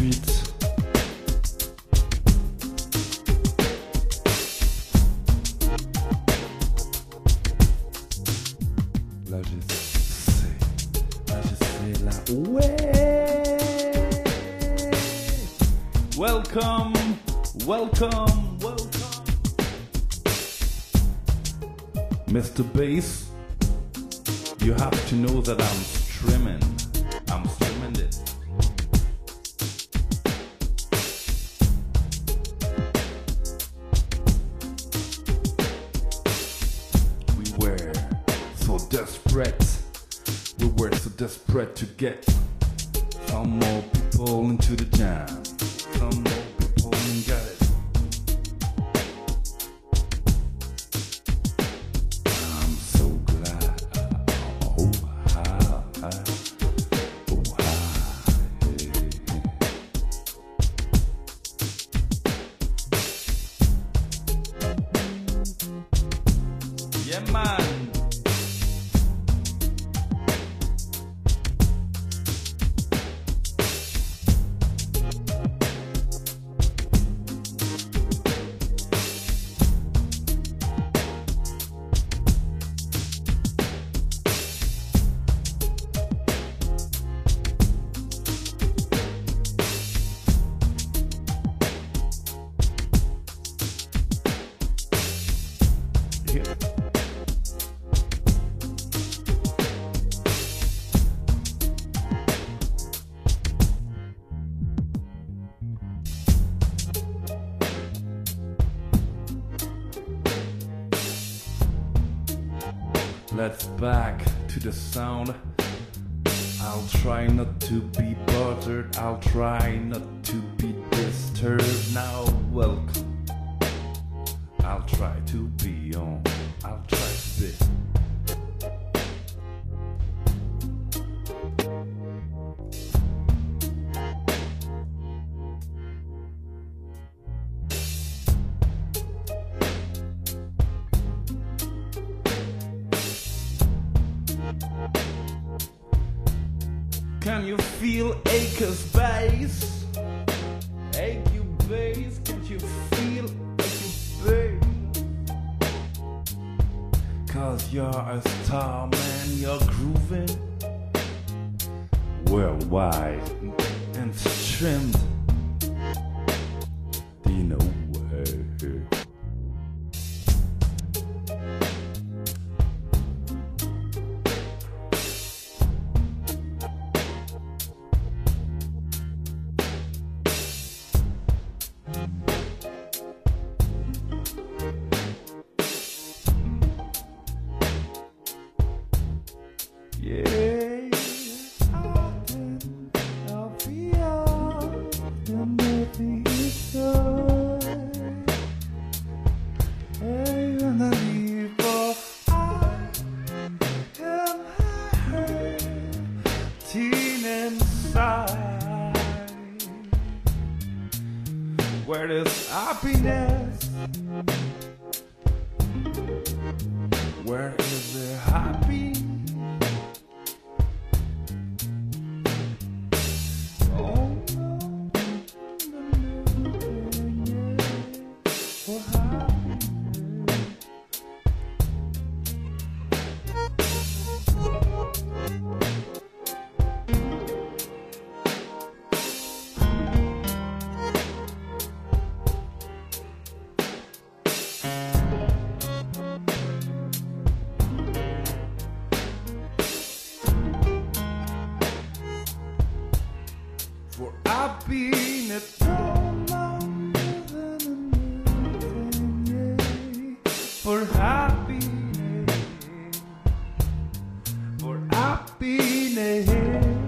streets. Là j'essaie là. Ouais. Welcome, welcome, welcome. Mr. Bass, you have to know that I'm streaming it. We were so desperate to get some more people into the jam. Some more people got it. I'm so glad. Oh, yeah, man. Let's back to the sound. I'll try not to be bothered. I'll try not to be disturbed. Now welcome. I'll try to be on. I'll try to be. Can you feel Acres bass? AQ bass, can't you feel AQ bass? Cause you're a star, man, you're grooving worldwide and streamed. Do you know where? Yeah, I'll be out and nothing is so. And I leave for I am hurting inside. Where is happiness? Where is the happy? For I've been at home longer than anything, yeah. For happiness, for I've been here.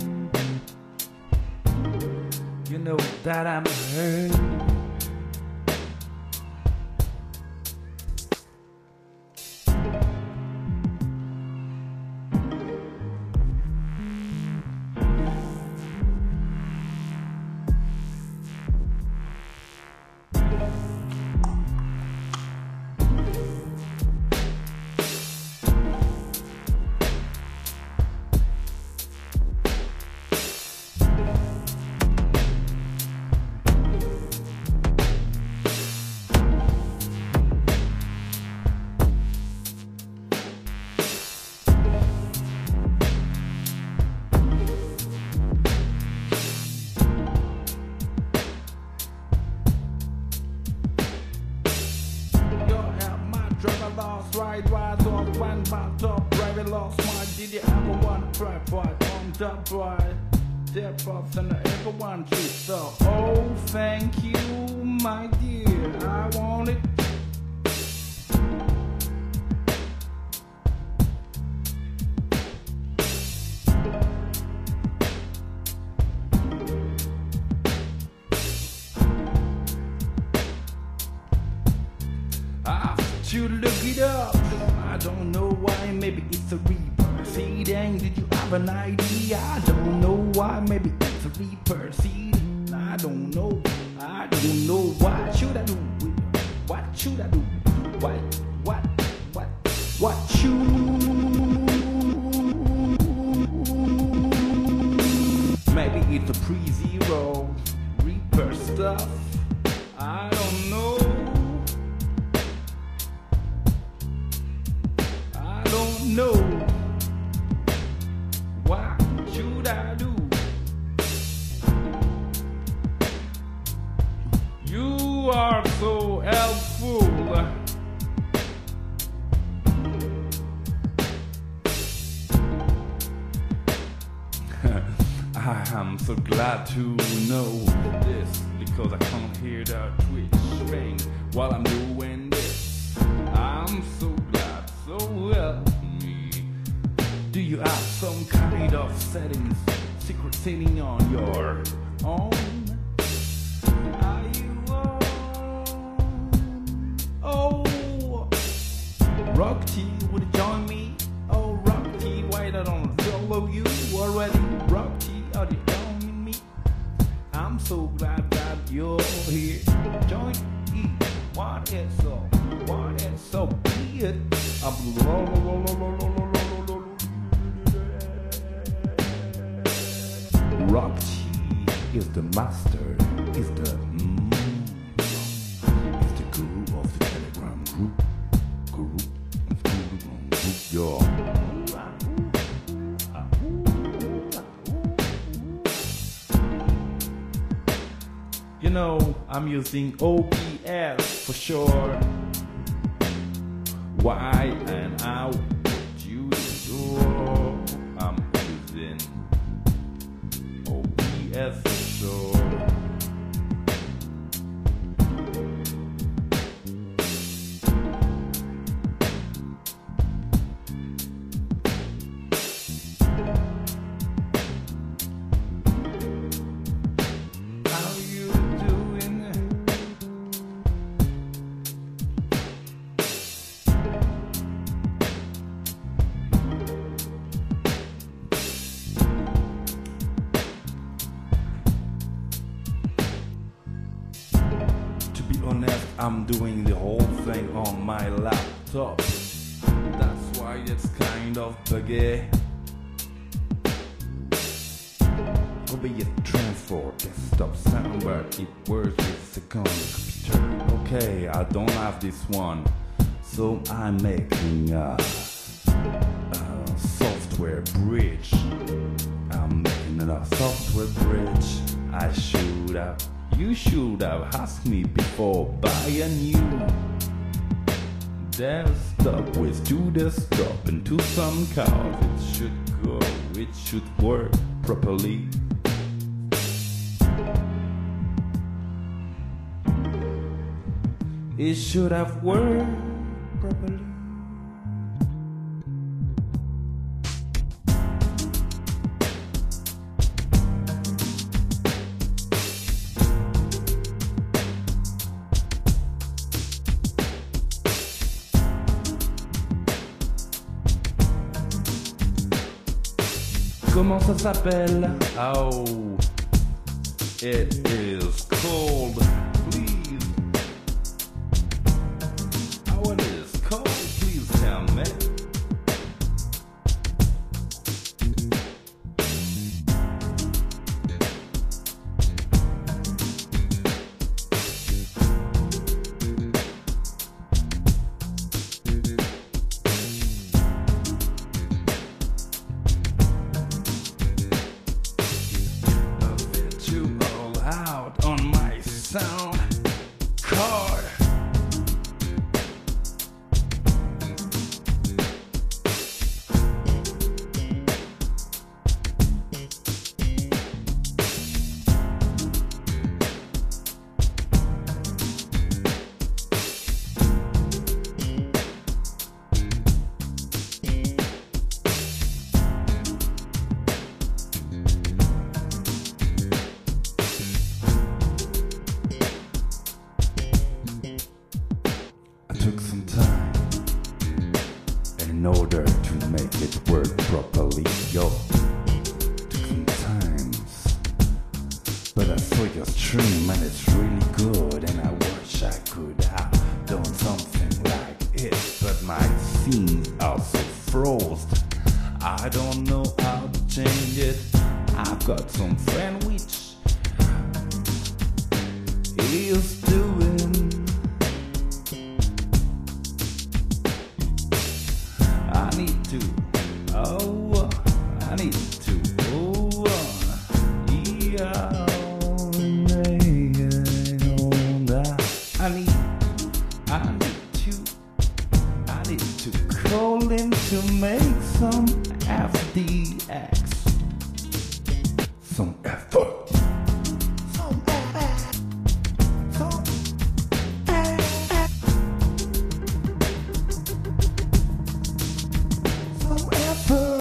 You know that I'm hurt. right, right off, one by top, private lost my. Did you ever want to try fight on top right? Step ups and everyone should stop. Oh, thank you, my dear. I want it. To look it up, I don't know why, maybe it's a reaper seed. And did you have an idea? I don't know why, maybe it's a reaper seed. I don't know what should I do? What should I do? What should? Maybe it's a pre-zero reaper stuff. I don't know. No, what should I do? You are so helpful. I am so glad to know this, because I can't hear the twitch thing while I'm doing this. I'm so glad, so well. Do you have some kind of settings, secret setting on your own? Are you on? Oh, Rock T, would you join me? Oh, Rock T, why don't I follow you already? Rock T, are you joining me? I'm so glad that you're here. Join me. What is so be it? Rock T is the master, is the guru of the Telegram group. Yo. You know, I'm using OBS for sure. Why and how would you do? I'm using OBS for sure. How you doing? To be honest, I'm doing the whole thing on my laptop. That's why it's kind of buggy. OBS transfer desktop sound, but it works with second computer. Okay, I don't have this one, so I'm making a software bridge. I'm making a software bridge. You should have asked me before buying you desktop with two desktop and two some cards. It should go, it should work properly. It should have worked properly. Comment ça s'appelle? Oh, it is called, please. How it is called, please tell me. On my sound card. saw your stream and it's really good, and I wish I could have done something like it, but my scenes are so froze. I don't know how to change it. I've got some friend which he used to